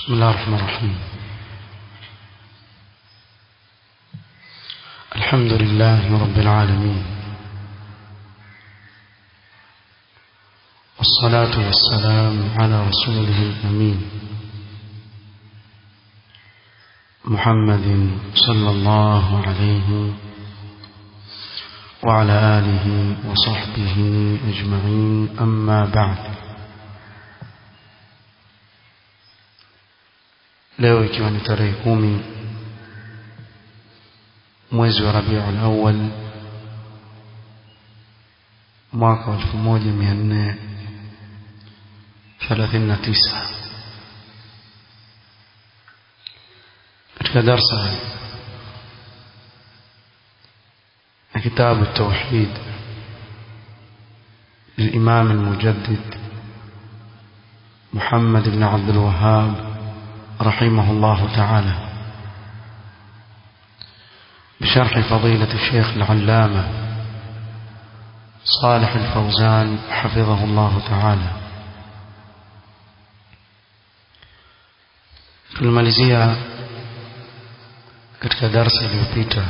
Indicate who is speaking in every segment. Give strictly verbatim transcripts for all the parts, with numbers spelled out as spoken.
Speaker 1: بسم الله الرحمن الرحيم. الحمد لله رب العالمين، والصلاة والسلام على رسوله الأمين محمد صلى الله عليه وعلى آله وصحبه أجمعين، أما بعد. leo ikiwa ni tarehe kumi mwezi wa Rabiul Awwal mwaka wa elfu moja mia nne thelathini na tisa, katika darasa ya kitabu Tauhid للإمام المجدد محمد بن عبد الوهاب رحمه الله تعالى بشرح فضيلة الشيخ العلامة صالح الفوزان حفظه الله تعالى. tulimalizia katika darasa iliyopita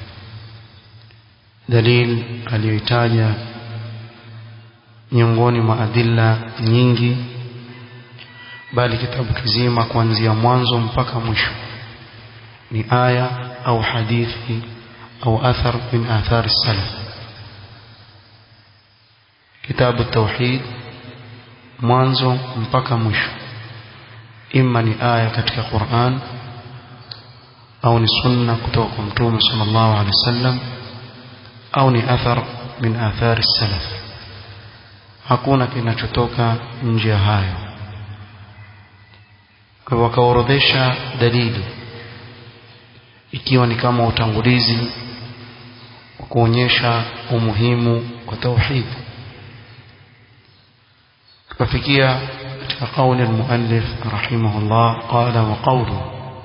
Speaker 1: dalil aliyoitaja miongoni mwa adilla nyingi, bali kitabu kizima kuanzia mwanzo mpaka mwisho ni aya au hadithi au athar min athar salaf. Kitabu tauhid mwanzo mpaka mwisho imma ni aya katika Qur'an au ni sunna kutoka kwa Mtume sallallahu alaihi wasallam au ni athar min athar salaf. Hakuna kinachotoka nje ya hayo. Kwa wakaorodhesha dalili ikiwa ni kama utangulizi wa kuonyesha umuhimu wa tauhid. tukafikia katika kauli al-muallif rahimahullah, qala wa qawlu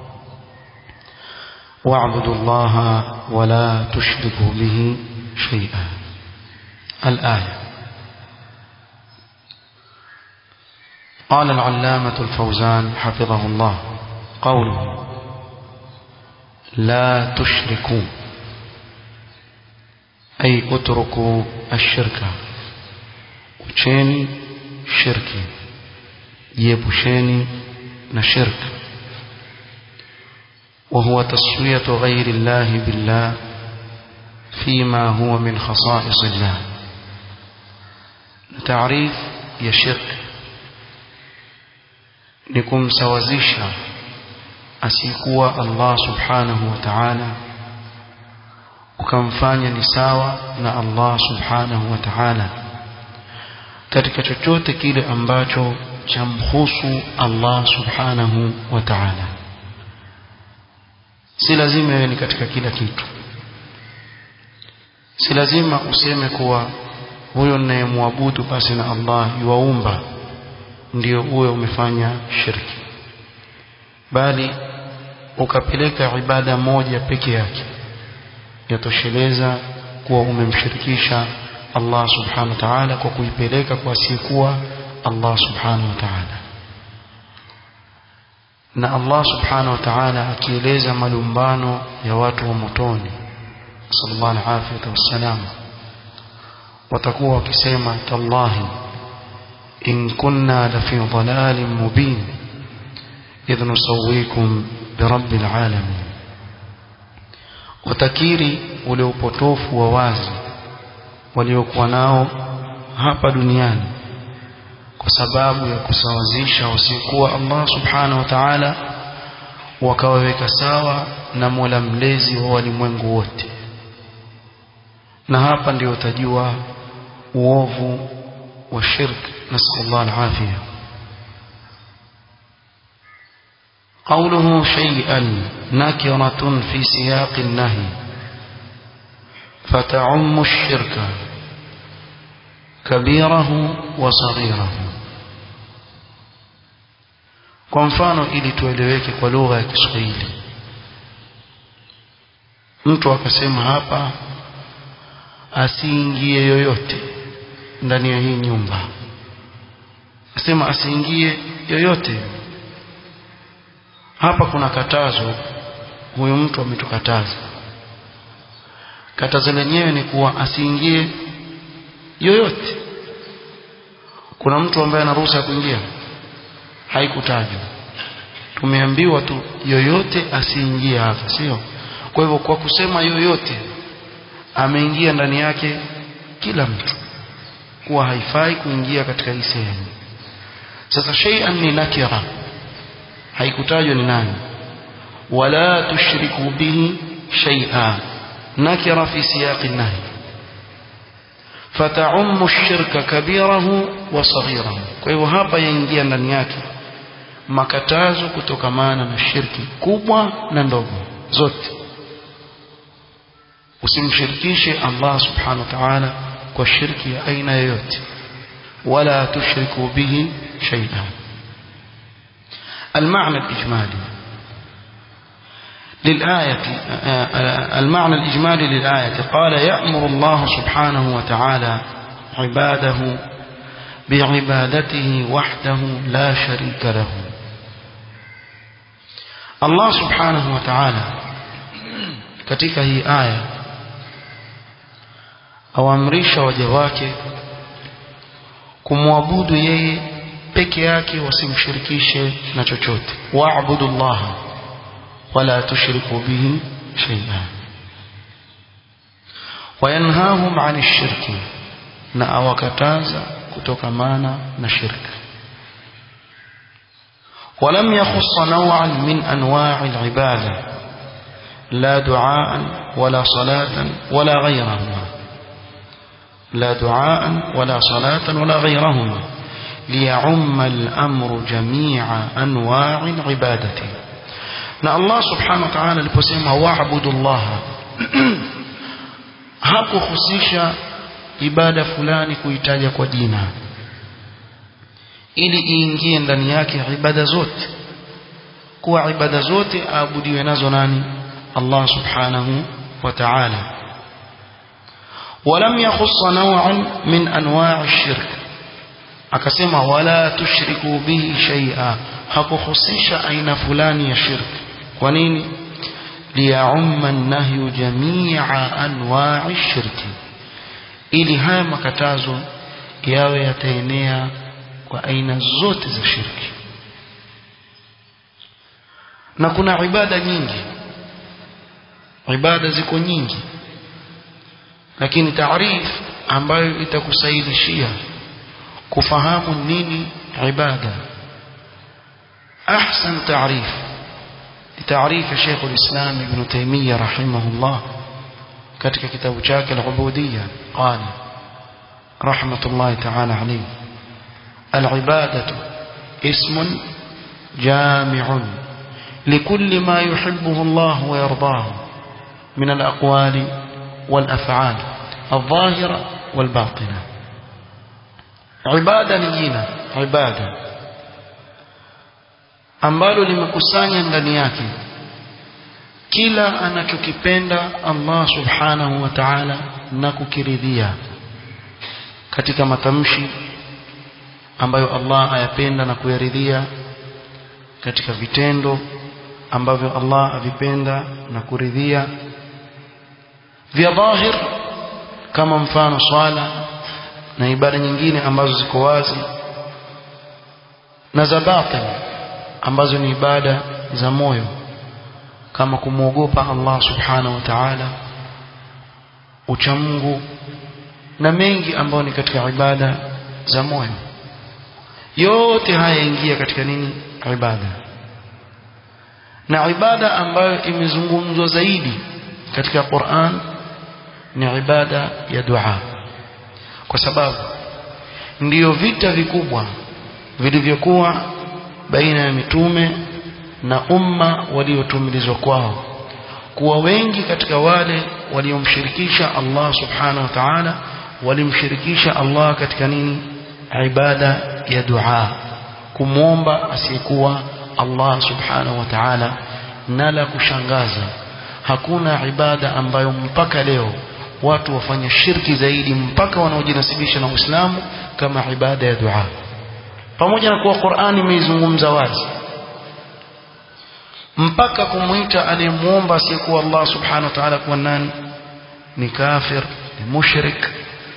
Speaker 1: wa'budu allaha wa la tushriku bihi shay'an, al-aya. قال العلامة الفوزان حفظه الله قوله لا تشركوا أي اتركوا الشرك، وشيني شركي يبشيني نشرك، وهو تسوية غير الله بالله فيما هو من خصائص الله. تعريف يشرك ni kumsawazisha asiyekuwa Allah subhanahu wa ta'ala ukamfanya ni sawa na Allah subhanahu wa ta'ala katika chochote kile ambacho chamhusu Allah subhanahu wa ta'ala. Si lazima iwe ni katika kila kitu. Si lazima useme kuwa huyo ninayemwabudu basi na Allah yuwaumba ndio uwe umefanya shirki, bali ukapeleka ibada moja peke yake yatosheleza kuwa umemshirikisha Allah subhanahu wa ta'ala kwa kuipeleka kwa asiyekuwa Allah subhanahu wa ta'ala. Na Allah subhanahu wa ta'ala akieleza malumbano ya watu wa motoni, sallallahu alaihi wasallam, watakuwa wakisema tallahi إن كنا لفي ضلال مبين إذ نسويكم برب العالمين. وتكيري uliopotofu wa wazi waliokuwa nao hapa duniani kwa sababu ya kusawazisha wasikuwa Allah subhanahu wa ta'ala wakawaweka sawa na Mola mlezi wa walimwengu wote. Na hapa ndio utajua uovu wa shirki. نسأل الله العافية. قوله شيئا نكرة في سياق النهي فتعم الشرك كبيره وصغيره. kwa mfano ili tueleweke kwa lugha ya Kiswahili, mtu akasema hapa asiingie yoyote ndani ya hii nyumba, asema asiingie yoyote, hapa kuna katazo huyu mtu ametukataza. Katazo lenyewe ni kuwa asiingie yoyote. Kuna mtu ambaye anaruhusa kuingia? Haikutajwa. Tumeambiwa tu yoyote asiingie hapa, sio? Kwa hivyo kwa kusema yoyote ameingia ndani yake kila mtu, kuwa haifai kuingia katika hii sehemu. Sasa shay'an ni nakira, haikutajwa ni nani. Wala tushriku bihi shay'a, nakira fi siyaq an-nahy, fata'ummu ash-shirka kabirahu wa saghirahu. Kwa hivyo hapa yaingia ndani yake makatazo kutokamana na shirki kubwa na ndogo zote. Usimshirikishe Allah subhanahu wa ta'ala kwa shirki ya aina yoyote. Wala tushriku bihi shay'an. المعنى الإجمالي للآية المعنى الإجمالي للآية قال يأمر الله سبحانه وتعالى عباده بعبادته وحده لا شريك له. الله سبحانه وتعالى katika hii aya awaamrisha waja wake kumwabudu yeye peke yake, wasimshirikishe na chochote. Wa'budu Allah wala tushriku bihi shay'an. Wayanhahum 'ani ash-shirki, na awakataza kutokamana na shirka. ولم يخص نوعا من أنواع العبادة لا دعاء ولا صلاة ولا غيرهما لا دعاء ولا صلاة ولا غيرهما ليعم الأمر جميع أنواع العبادة. na Allah subhanahu wa ta'ala aliposema wa'budu Allah hakuhusisha ibada fulani kuitaja kwa jina, ili iingie ndani yake ibada zote, kuwa ibada zote aabudiwe nazo nani? Allah subhanahu wa ta'ala. Walam yakhussa naw'an min anwa' ash-shirk, akasema wala tushriku bihi shay'a, hakuhusisha aina fulani ya shirk. Kwa nini? liya'umma an-nahyu jami'a anwa' ash-shirk, ili haya makatazo yawe yataenea kwa aina zote za shirki. Na kuna ibada nyingi, ibada ziko nyingi, lakini taarif ambayo itakusaidishia kufahamu nini ibada, ahsan taarif taarif Sheikh al-Islam Ibn Taymiyyah rahimahullah katika kitabu chake al-Ubudiyya, qala rahmatullahi ta'ala alayhi: العبادة اسم جامع لكل ما يحبه الله ويرضاه من الأقوال والأفعال الظاهرة والباطنة. عبادة نجينا عبادة ambalo limekusanya ndani yake kila anachokipenda Allah subhanahu wa ta'ala na kukiridhia katika matamshi ambayo Allah ayapenda na kuyaridhia, katika vitendo ambavyo Allah avipenda na kuridhia, vya dhahir kama mfano swala na ibada nyingine ambazo ziko wazi, na za batin ambazo ni ibada za moyo kama kumwogopa Allah subhanahu wa ta'ala, uchamungu na mengi ambayo ni katika ibada za moyo. Yote haya ingia katika nini? Ibada. Na ibada ambayo imezungumzwa zaidi katika Qur'an ni ibada ya dua, kwa sababu ndiyo vita vikubwa vilivyokuwa baina ya mitume na umma waliotumilizwa kwao, kuwa wengi katika wale waliomshirikisha Allah subhanahu wa ta'ala walimshirikisha Allah katika nini? Ibada ya dua, kumwomba asiyekuwa Allah subhanahu wa ta'ala. Na la kushangaza, hakuna ibada ambayo mpaka leo watu wafanya shirki zaidi mpaka wanaojinasibisha na Uislamu kama ibada ya dua, pamoja na kuwa Qur'ani imeizungumza wazi. mpaka kumuita anayemuomba asiyekuwa Allah subhanahu wa ta'ala kuwa nani? Ni kafir, ni mushrik.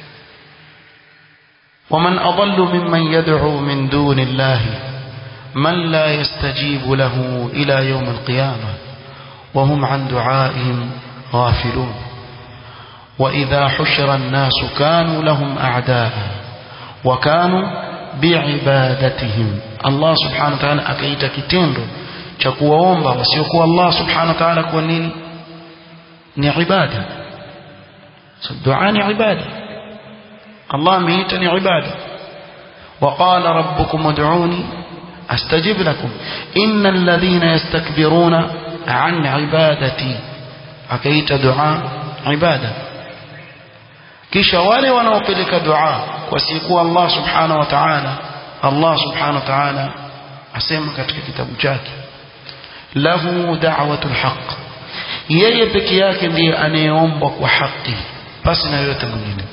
Speaker 1: ومن أضل ممن يدعو من دون الله من لا يستجيب له إلى يوم القيامة وهم عن دعائهم غافلون وإذا حشر الناس كانوا لهم أعداء وكانوا بعبادتهم. الله سبحانه وتعالى akaita kitendo cha kuwaomba wasiokuwa Allah subhanahu wa ta'ala kwa nini? Ni ibada. So dua ni ibada. Allah ameita ni ibada. وقال ربكم ادعوني استجب لكم ان الذين يستكبرون عن عبادتي. akaita dua ibada. kisha wale wanaopeleka dua kwa siku Allah subhanahu wa ta'ala, Allah subhanahu wa ta'ala asema katika kitabu chake, lahu da'watul haqq, yeye peke yake ndiye anayeomba kwa haki basi na yote mwingine.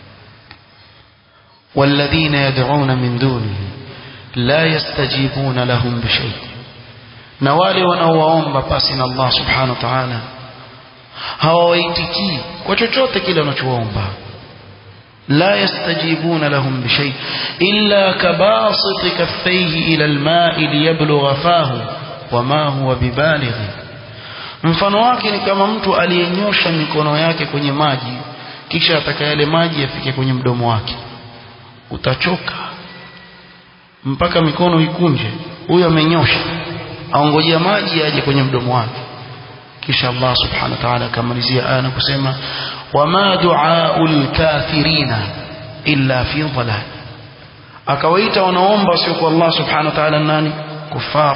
Speaker 1: والذين يدعون من دونه لا يستجيبون لهم بشيء, na wale wanaoomba basi na Allah subhanahu wa ta'ala hawaitikii kwa chochote kile wanachoomba. لا يستجيبون لهم بشيء إلا كباسط كفيه إلى الماء ليبلغ فاه وما هو ببالغ. mfano wake ni kama mtu aliyenyosha mikono yake kwenye maji kisha ataka yale maji yafike kwenye mdomo wake. Utachoka mpaka mikono ikunje. Huyo amenyosha aongojea maji yaje kwenye mdomo wake. kisha Allah subhanahu wa ta'ala akamalizia aya na kusema wama du'aul kafirina illa fi dhalal. akawaita wanaomba sio kwa Allah subhanahu wa ta'ala nani? Kufar.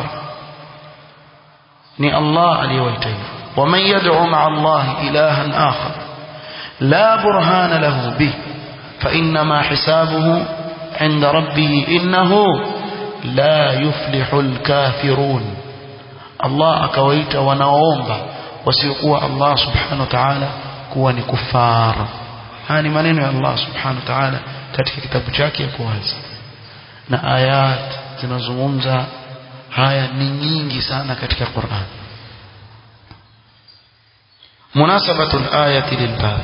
Speaker 1: ni Allah aliyewaita hivyo. waman yad'u ma'a Allah ilahan akhar la burhana lahu bihi فإنما حسابه عند ربه إنه لا يفلح الكافرون. الله akawaita wanaoomba wasiokuwa Allah subhanahu wa ta'ala kuwa ni kufara. haya ni maneno ya Allah subhanahu wa ta'ala katika kitabu chake kwa wazi, na ayat zinazungumza haya ni nyingi sana katika Qur'an. munasabatul ayati lilbab,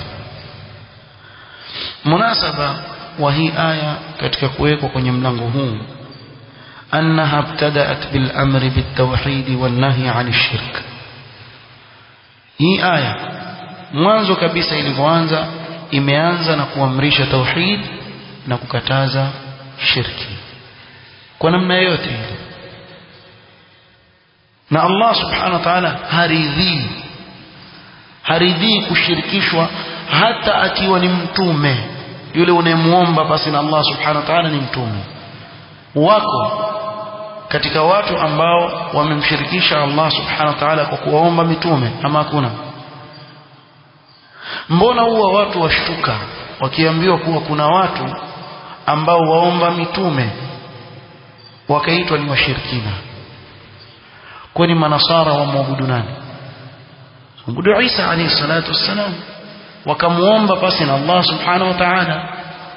Speaker 1: munasaba wa hii aya katika kuwekwa kwenye mlango huu, annaha ibtada'at bil amri bit tawhid wan nahy 'anil shirk. hii aya mwanzo kabisa ilipoanza imeanza na kuamrisha tauhid na kukataza shirki kwa namna yote ile. na Allah subhanahu wa ta'ala haridhi haridhi kushirikishwa hata akiwa ni mtume. yule unayemuomba basi na Allah subhanahu wa ta'ala ni mtume wako. katika watu ambao wamemshirikisha Allah subhanahu wa ta'ala kwa kuwaomba mitume ama hakuna? mbona huwa watu washtuka wakiambiwa kuwa kuna watu ambao waomba mitume wakaitwa ni washirikina? kwani manasara wamwabudu nani? waabudu Isa alayhi salatu wassalam, wakamuomba basi na Allah subhanahu wa ta'ala.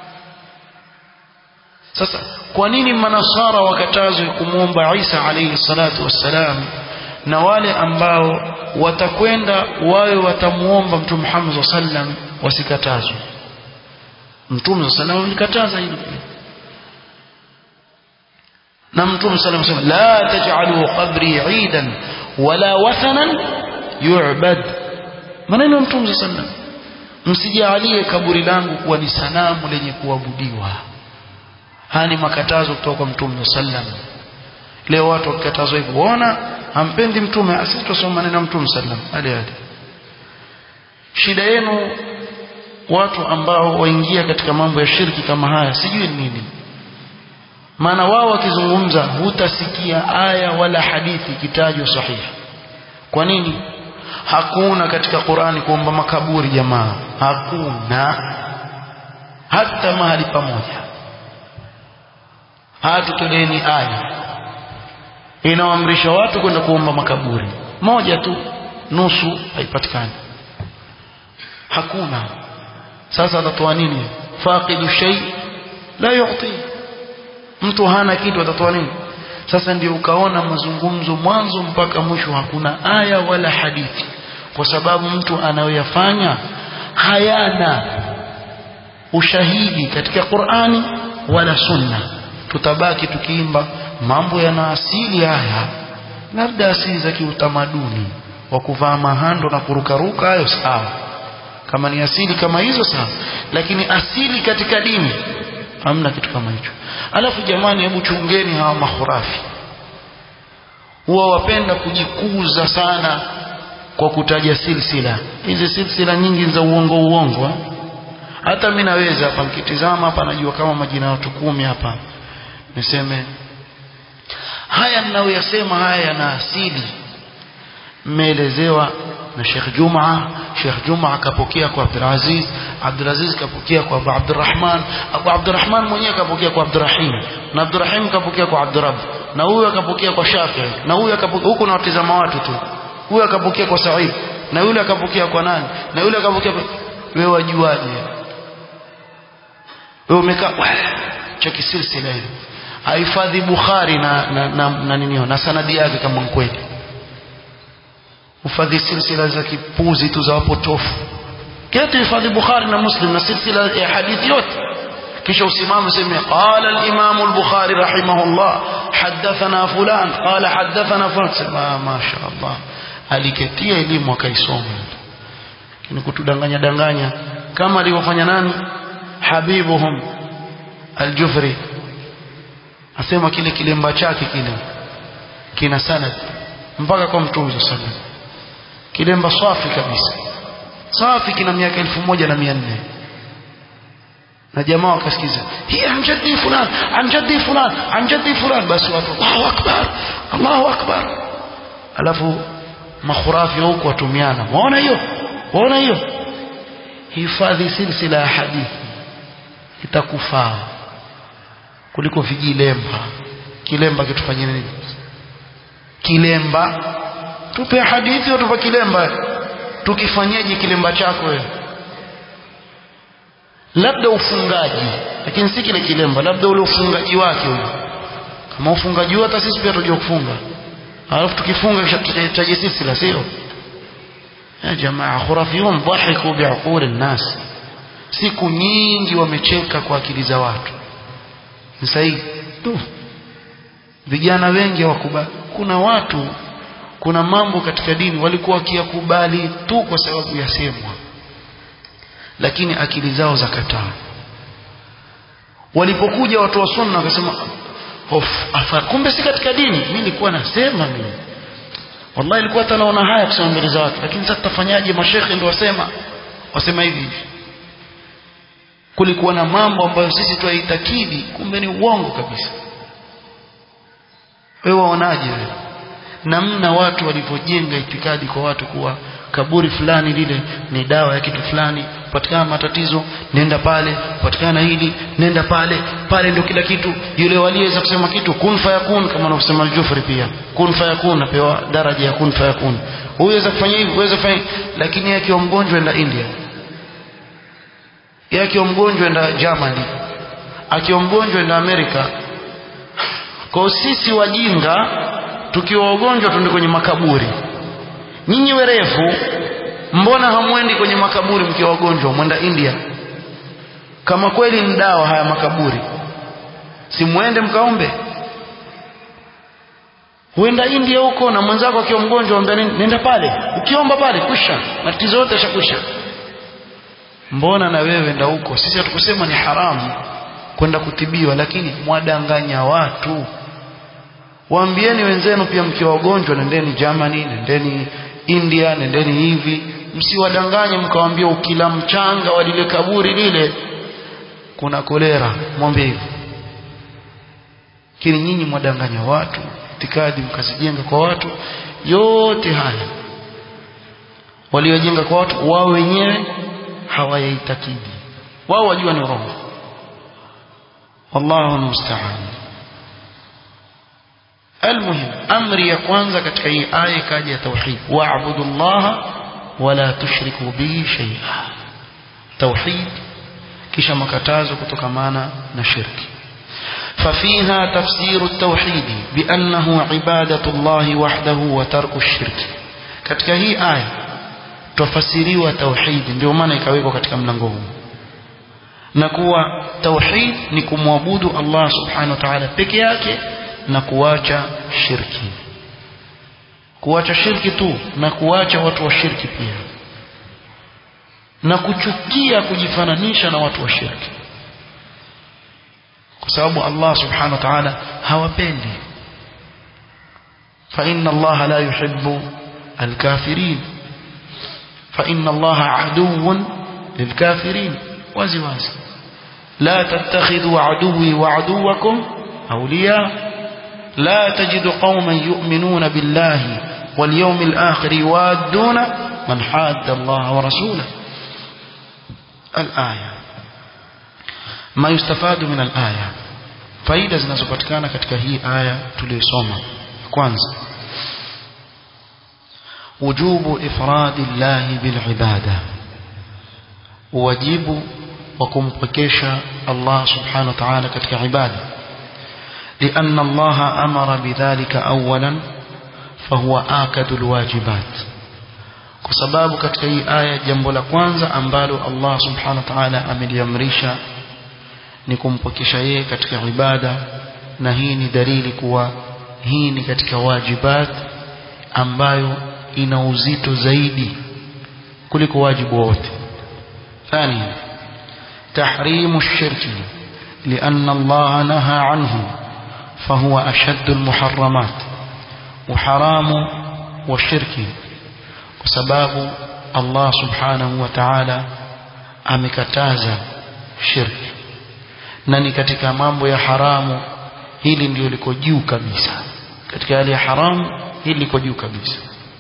Speaker 1: sasa kwa nini manasara wakatazwe kumuomba Isa alayhi salatu wassalam, na wale ambao watakwenda wawe watamuomba Mtume Muhammad sallallahu alayhi wasallam wasikatazwe? Mtume sallallahu alayhi wasallam alikataza hilo pia, na Mtume sallallahu alayhi wasallam la taj'alu qabri 'idan wala wathanan yu'bad. maneno ya Mtume sallallahu alayhi wasallam, msijalie kaburi langu kuwa ni sanamu lenye kuabudiwa. haya ni makatazo kutoka kwa Mtume sallallahu alayhi wasallam. leo watu wakikatazwa hivyo, waona hampendi mtume, asisi tusome maneno ya Mtume sallallahu alayhi wasallam. shida yenu watu ambao waingia katika mambo ya shirki kama haya sijui nini, maana wao wakizungumza hutasikia aya wala hadithi kitajwa sahihi. kwa nini? hakuna katika Qur'ani kuomba makaburi jamaa, hakuna hata mahali pamoja. hatutoleni aya inaamrisha watu kwenda kuomba makaburi, moja tu, nusu haipatikani, hakuna. sasa atatoa nini? faqidu shay la yu'ti. mtu hana kitu atatoa nini? Sasa ndio ukaona mazungumzo mwanzo mpaka mwisho hakuna aya wala hadithi, kwa sababu mtu anayoyafanya hayana ushahidi katika Qur'ani wala Sunna. Tutabaki tukiimba mambo yana asili haya, labda asili za kiutamaduni wa kuvaa mahando na kurukaruka, hayo sawa, kama ni asili kama hizo sawa, lakini asili katika dini hamna kitu kama hicho. Alafu jamani, hebu chungeni hawa makhurafi, huwa wapenda kujikuza sana kwa kutaja silsila. Hizi silsila nyingi za uongo uongo ha? Hata mimi naweza hapa nikitizama hapa najua kama majina ya watu kumi hapa niseme haya ninayoyasema haya yana asili, mmeelezewa na Sheikh Juma. Sheikh Juma akapokea kwa Abdul Aziz, Abdul Aziz kapokea kwa Abu Abdurrahman, Abu Abdurrahman mwenyewe kapokea kwa Abdurrahim, na Abdurrahim kapokea kwa Abdurrabb, na huyo akapokea kwa Shafi'i, na huyo akapokea huko, na watazama watu tu, huyo akapokea kwa Sa'id, na yule akapokea kwa nani, na yule akapokea kwa... wewe wajuaje? Wewe umekaa cheki silsila hiyo haifadhi Bukhari na na, na, na nini na sanadi yake kama kweli, ufadhi silsila za kipuzi tu za wapotofu. Kitu hifadhi Bukhari na Muslim na silsila ya hadithi yote, kisha usimame useme qala al-Imam al-Bukhari rahimahullah hadathana fulan qala hadathana fulan. Sema mashaallah, aliketia elimu akaisoma, lakini kutudanganya danganya kama alivyofanya nani habibuhum al-Jufri, asema kile kilemba chake kile kina sanad mpaka kwa Mtume sallallahu alaihi wasallam, kilemba safi kabisa, safi, kina miaka elfu moja na mia nne. Na jamaa wakasikiza hii anjadi fulan anjadi fulan anjadi fulan, basi watu Allahu akbar Allahu akbar. Alafu makhurafi huko watumiana, waona hiyo waona hiyo. Hifadhi silsila ya hadithi itakufaa kuliko vijilemba. Kilemba kitufanyie nini? Kilemba tupe hadithi au tupe kilemba? Tukifanyaje kilemba chako wewe? Labda ufungaji, lakini si kile kilemba, labda ule ufungaji wake ule. Kama ufungaji hata sisi pia tujue kufunga, alafu tukifunga kisha tutaje sisi la sio? Ya jamaa, khurafiyun dhahiku bi'uqul an-nas, siku nyingi wamecheka kwa akili za watu. Ni sahihi tu, vijana wengi hawakubali. Kuna watu, kuna mambo katika dini walikuwa wakiyakubali tu kwa sababu yasemwa, lakini akili zao zakataa. Walipokuja watu wa sunna wakasema hof afa, kumbe si katika dini. Mimi nilikuwa nasema, mimi wallahi nilikuwa hata naona haya kusema mbele za watu, lakini sasa tutafanyaje? Mashekhe ndio wasema wasema hivi. Kulikuwa na mambo ambayo sisi tuaitakidi kumbe ni uongo kabisa. Wewe waonaje wewe namna watu walivyojenga itikadi kwa watu kuwa kaburi fulani lile ni dawa ya kitu fulani, patikana matatizo nenda pale, patikana hili nenda pale, pale ndio kila kitu. Yule waliweza kusema kitu kun fayakun, kama anavyosema al-Jufri pia kun fayakun, napewa daraja ya kun fayakun. Huweza kufanya hivi, huweza kufanya, lakini yeye akiwa mgonjwa enda India, yeye akiwa mgonjwa enda Germany, akiwa mgonjwa enda Amerika. Kwa sisi wajinga tukiwa wagonjwa tuende kwenye makaburi. Nyinyi werefu, mbona hamwendi kwenye makaburi mkiwa wagonjwa, mwenda India? Kama kweli ni dawa haya makaburi, si muende mkaombe? Huenda India huko na mwenzako akiwa mgonjwa ambia nini, nenda pale, ukiomba pale kusha, matatizo yote yashakwisha. Mbona na wewe enda huko? Sisi hatukusema ni haramu kwenda kutibiwa, lakini mwadanganya watu. Waambieni wenzenu pia mkiwa wagonjwa nendeni Germany, nendeni India, nendeni hivi. Msiwadanganye mkawaambia ukila mchanga wa lile kaburi lile kuna kolera, mwambie hivyo. Kile nyinyi mwadanganya watu, itikadi mkazijenga kwa watu. Yote haya waliojenga kwa watu wao wenyewe hawayaitakidi, wao wajua ni urongo. Wallahu musta'an. Almuhim, amri ya kwanza katika hii aya kaja tauhid, wa'budu Allah wala tushriku bihi shay'a. Tauhid, kisha makatazo kutokamana na shirki. ففيها تفسير التوحيد بأنه عبادة الله وحده وترك الشرك. katika hii aya tufasiriwa tauhid, ndio maana ikawekwa katika mlango huu, na kuwa tauhid ni kumwabudu Allah subhanahu wa ta'ala peke yake na kuacha shirki, kuacha shirki tu na kuacha watu wa shirki pia, na kuchukia kujifananisha na watu wa shirki, kwa sababu Allah subhanahu wa ta'ala hawapendi. fa inna Allah la yuhibbu al-kafirin fa inna Allah aduwwun lil-kafirin, wazi wazi. la tattakhidhu aduwwi wa aduwwakum awliya la tajidu qauman yu'minuna billahi wal yawmil akhir yuwadduna man hadda Allah wa rasulahu. al-aya ما يستفاد من الآية. faida zinazopatikana katika hii aya tuliyosoma. kwanza, wujubu ifradi Allah bil ibada, wajibu wa kumpekesha Allah subhanahu wa ta'ala katika ibada. لأن الله أمر بذلك أولا فهو آكد الواجبات. kwa sababu katika hii aya jambo la kwanza ambalo Allah subhanahu wa ta'ala ameliamrisha ni kumpokesha yeye katika ibada, na hii ni dalili kuwa hii ni katika wajibat ambayo ina uzito zaidi kuliko wajibu wote. ثانيا تحريم الشرك لأن الله نهى عنه فهو أشد المحرمات. وحرام والشرك وسباب الله سبحانه وتعالى amekataza shirki, na ni katika mambo ya haramu hili ndio liko juu kabisa. katika yale ya haramu hili liko juu kabisa.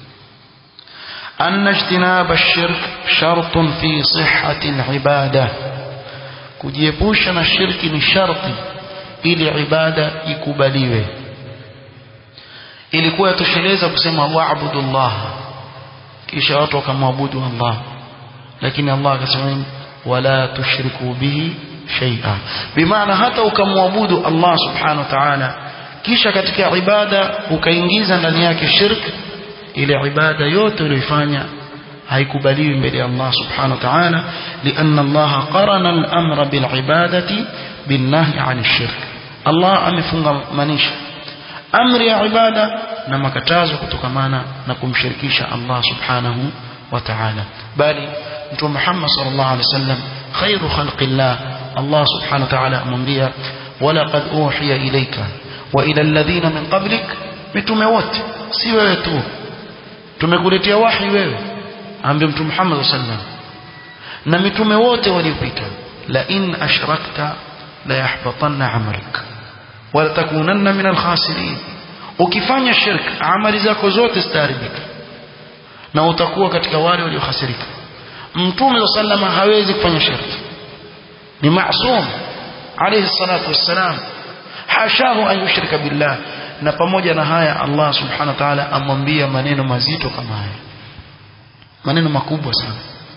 Speaker 1: anna ijtinaba ash-shirk shartun fi sihhati al-ibada, kujiepusha na shirki ni sharti ili ibada ikubaliwe. ilikuwa yatosheleza kusema wa'budullah kisha watu wakamwabudu Allah, lakini Allah akasema wala tushriku bihi shay'a, bimaana hata ukamwabudu Allah subhanahu wa ta'ala kisha katika ibada ukaingiza ndani yake shirk, ile ibada yote uliyofanya haikubaliwi mbele ya Allah subhanahu wa ta'ala. lianna Allah qarana al-amra bil ibadati bin nahy 'an ash-shirk. Allah amefungamanisha amri ya ibada na makatazo kutokamana na kumshirikisha Allah subhanahu wa ta'ala. bali Mtume Muhammad sallallahu alaihi wasallam khairu khalqillah, Allah subhanahu wa ta'ala amwambia walaqad uhiya ilayka wa ila alladhina min qablik, mitume wote, si wewe tu, tumekuletea wahi wewe, ambaye Mtume Muhammad sallallahu alaihi wasallam na mitume wote waliopita, la in ashrakta la yahbatanna amaluk wa la takunanna min al-khasirin. ukifanya shirk amali zako zote zitaharibika na utakuwa katika wale waliokhasirika. Mtume sallallahu hawezi kufanya shirki, ni maasum alayhi salatu wassalam, hashahu an yushrika billah. na pamoja na haya Allah subhanahu wa ta'ala amwambia maneno mazito kama haya, maneno makubwa sana,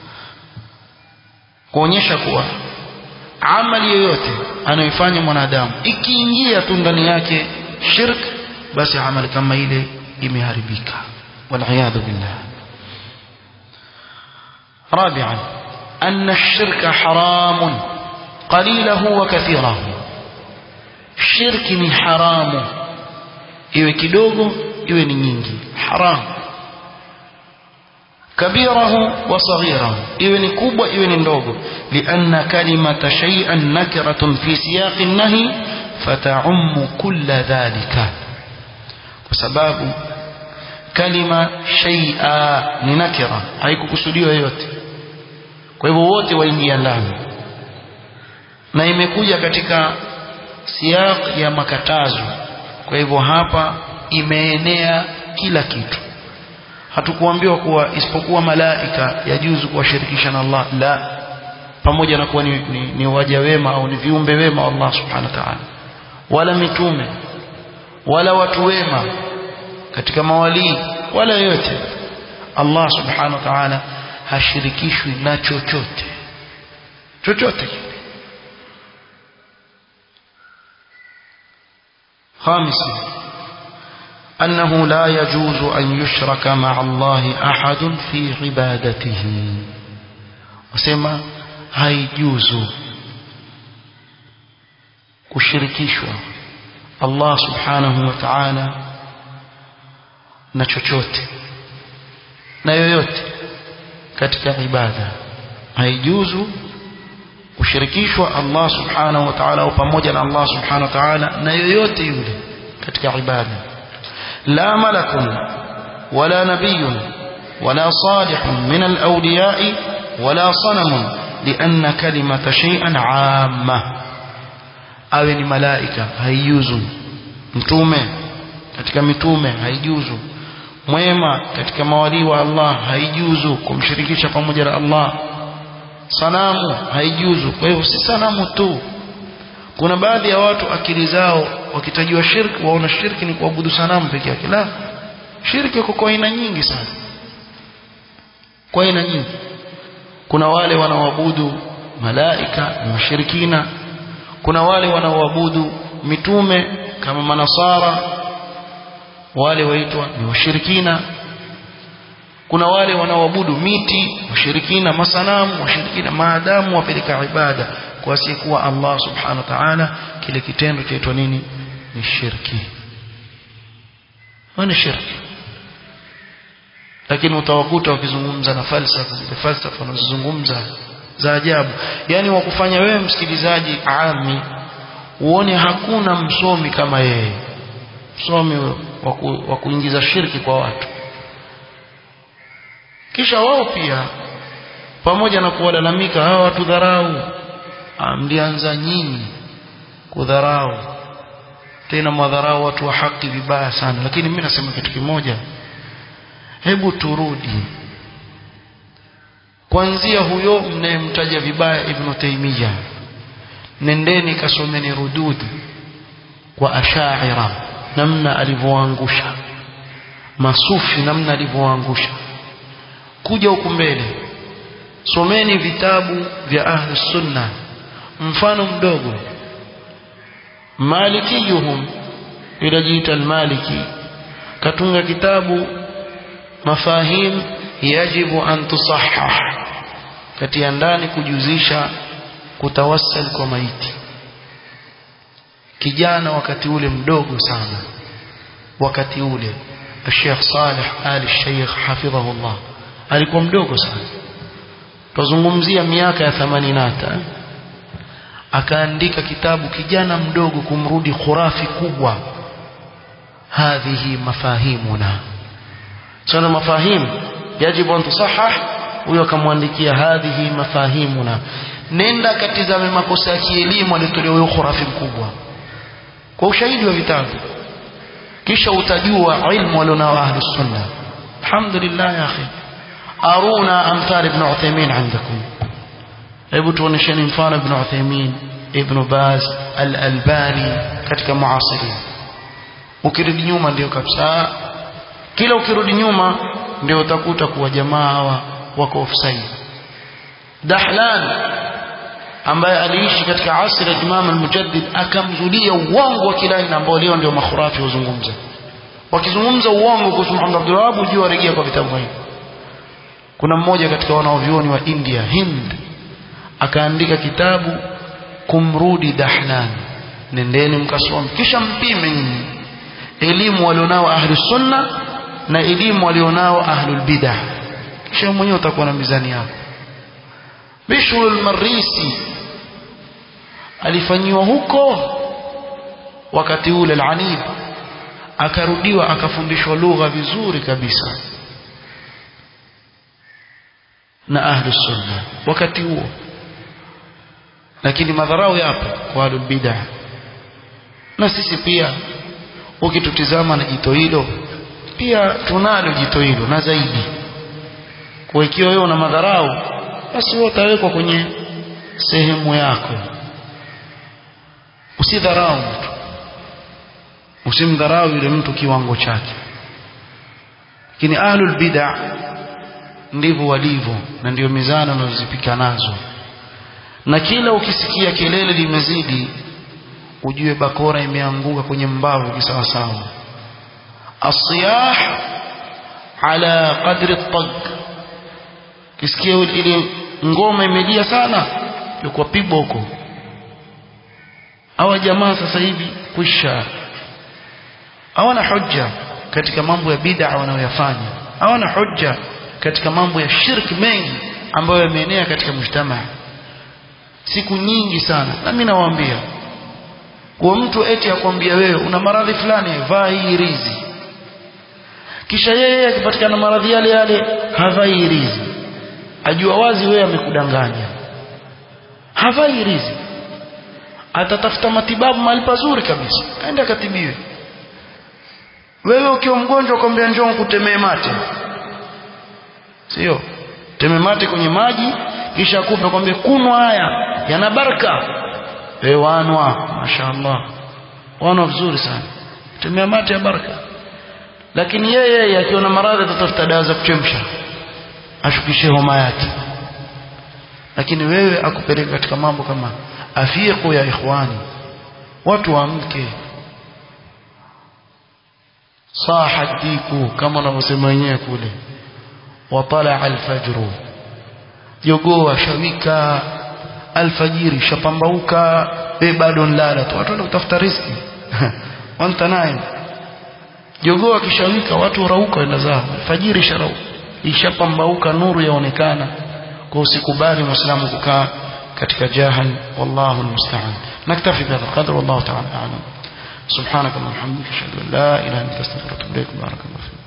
Speaker 1: kuonyesha kuwa amali yoyote anayofanya mwanadamu ikiingia tu ndani yake shirk, basi amali kama ile imeharibika, wal'iyadhu billah. رابعا أن الشرك حرام قليله وكثيره. الشرك ni haramu, iwe kidogo iwe ni nyingi, haram. kabirahu wa saghirahu, iwe ni kubwa iwe ni ndogo. lianna kalimata shay'an nakratun fi siyaq an-nahy fata'ummu kull dhalika, kwa sababu kalima shay'a ni nakira, haikukusudiwa yote, kwa hivyo wote waingia ndani, na imekuja katika siyaq ya makatazo, kwa hivyo hapa imeenea kila kitu. hatukuambiwa kuwa isipokuwa malaika yajuzu kuwashirikisha na Allah, la, pamoja na kuwa ni, ni, ni waja wema au ni viumbe wema wa Allah subhanahu wa ta'ala, wala mitume wala watu wema katika mawali wala yote, Allah subhanahu wa ta'ala hashirikishwi na chochote chochote. خامسا أنه لا يجوز أن يشرك مع الله أحد في عبادته وسمى هيجوز kushirikishwa Allah subhanahu wa ta'ala na chochote na yoyote katika ibada. Haijuzu kushirikishwa Allah subhanahu wa ta'ala au pamoja na Allah subhanahu wa ta'ala na yoyote yule katika ibada. La malakun wala nabiyyun wala salihun min al-awliya'i wala sanamun lianna kalimata shay'an 'amma. Awe ni malaika haijuzu, mtume katika mitume haijuzu, mwema katika mawali wa Allah haijuzu kumshirikisha pamoja na Allah, sanamu haijuzu. Kwa hiyo si sanamu tu. Kuna baadhi ya watu akili zao wakitajua shirki waona shirki ni kuabudu sanamu peke yake. La, shirki iko kwa aina nyingi sana, kwa aina nyingi. Kuna wale wanaoabudu malaika ni washirikina, kuna wale wanaoabudu mitume kama manasara, wale waitwa ni washirikina. Kuna wale wanaoabudu miti, washirikina, masanamu, washirikina, maadamu wapeleka ibada kwa asiyekuwa Allah subhanahu wa ta'ala, kile kitendo chaitwa nini? Ni shirki. Ni shirki. Lakini utawakuta wakizungumza na falsafa, zile falsafa wanazozungumza za ajabu, yani wakufanya wewe msikilizaji ami uone hakuna msomi kama yeye, msomi wa kuingiza shirki kwa watu. Kisha wao pia pamoja na kuwalalamika hawa watu dharau, mlianza nyinyi kudharau, tena mwadharau watu wa haki vibaya sana. Lakini mimi nasema kitu kimoja, hebu turudi kuanzia huyo mnayemtaja vibaya Ibn Taymiyyah, nendeni kasomeni rudud kwa Ash'ari, namna alivyoangusha masufi, namna alivyoangusha. Kuja huku mbele someni vitabu vya ahli sunna. Mfano mdogo, Malikiyuhum ila jiita al-Maliki katunga kitabu mafahim yajibu an tusahhah, katia ndani kujuzisha kutawassal kwa maiti. Kijana wakati ule mdogo sana, wakati ule Sheikh Saleh al-Sheikh hafidhahullah alikuwa mdogo sana, tuzungumzia miaka ya themanini, akaandika kitabu kijana mdogo kumrudi khurafi kubwa, hadhihi mafahimuna. Sana mafahim yajibu an tusahhah, huyo akamwandikia hadhihi mafahimuna. Nenda katizame makosa ya kielimu alitolewa huyo khurafi mkubwa kwa ushahidi wa vitabu, kisha utajua ilmu walionao ahli sunna. Alhamdulillah ya akhi, aruna amthal ibn Uthaymeen عندكم. hebu tuonesheni mfano ibn Uthaymeen, ibn Baz, al-Albani katika muasiri. Ukirudi nyuma ndio kabisa, kila ukirudi nyuma ndio utakuta kuwa jamaa hawa wako offside. Dahlan ambaye aliishi katika asri ya Imam al-Mujaddid akamzulia uongo wa kila aina, ambao leo ndio makhurafi wazungumza. Wakizungumza uongo kuhusu Muhammad Abdul Wahhab, jua rejea kwa vitabu hivi. Kuna mmoja katika wanaovioni wa India, Hind, akaandika kitabu kumrudi Dahlan. Nendeni mkasome, kisha mpime nyinyi elimu walionao ahli sunna na elimu walionao ahlul bid'ah, kisha mwenyewe utakuwa na mizani yako. Bishrul Marisi alifanyiwa huko wakati ule al-Anib, akarudiwa akafundishwa lugha vizuri kabisa na ahli sunna wakati huo. Lakini madharau yapo kwa ahlul bid'ah, na sisi pia ukitutizama na jito hilo pia tunalo jito hilo na zaidi. Kwa ikiwa wewe una madharau, basi wewe utawekwa kwenye sehemu yako. Usidharau mtu, usimdharau yule mtu kiwango chake. Lakini ahlul bid'ah ndivyo walivyo, na ndio mizani wanazipika nazo. Na kila ukisikia kelele limezidi, ujue bakora imeanguka kwenye mbavu kisawa sawa. As-siyah ala qadri at-tag, kisikia ile ngoma imelia sana yuko pigwa huko. Hawa jamaa sasa hivi kwisha, hawana hujja katika mambo ya bid'a wanayoyafanya, hawana hujja katika mambo ya shirki mengi ambayo yameenea katika mujtamaa siku nyingi sana. Na mimi nawaambia, kwa mtu eti akwambia wewe una maradhi fulani, vaa hii rizi, kisha yeye akipatikana maradhi yale yale havai rizi, ajua wazi wewe amekudanganya. Havai rizi, atatafuta matibabu mahali pazuri kabisa, aende akatibiwe. Wewe ukiwa mgonjwa kwambia njoo kutemee mate, sio temee mate kwenye maji kisha akupe kwambia kunwa haya yana baraka, wewe wanwa mashaallah, wanwa vizuri sana, temea mate ya baraka. Lakini yeye akiona maradhi atatafuta dawa za kuchemsha ashukishe homa yake. Lakini wewe akupeleka katika mambo kama afiqu ya ikhwani, watu waamke. Sahadiku kama wanavyosema wenyewe kule, wa talaa alfajru, jogoo shawika, alfajiri shapambauka, wewe bado nlala tu, watu wanatafuta riziki wanta naim. Jogoo akishawika watu warauka wenda zao, alfajiri sharau ishapambauka, nuru yaonekana. Kwa usikubali muislamu kukaa katika jahal, wallahu almusta'an. Naktafi bihadha alqadr, wallahu ta'ala a'lam. سبحانك اللهم وبحمدك اشهد ان لا اله الا انت استغفرك واتوب اليك. بارك الله فيك.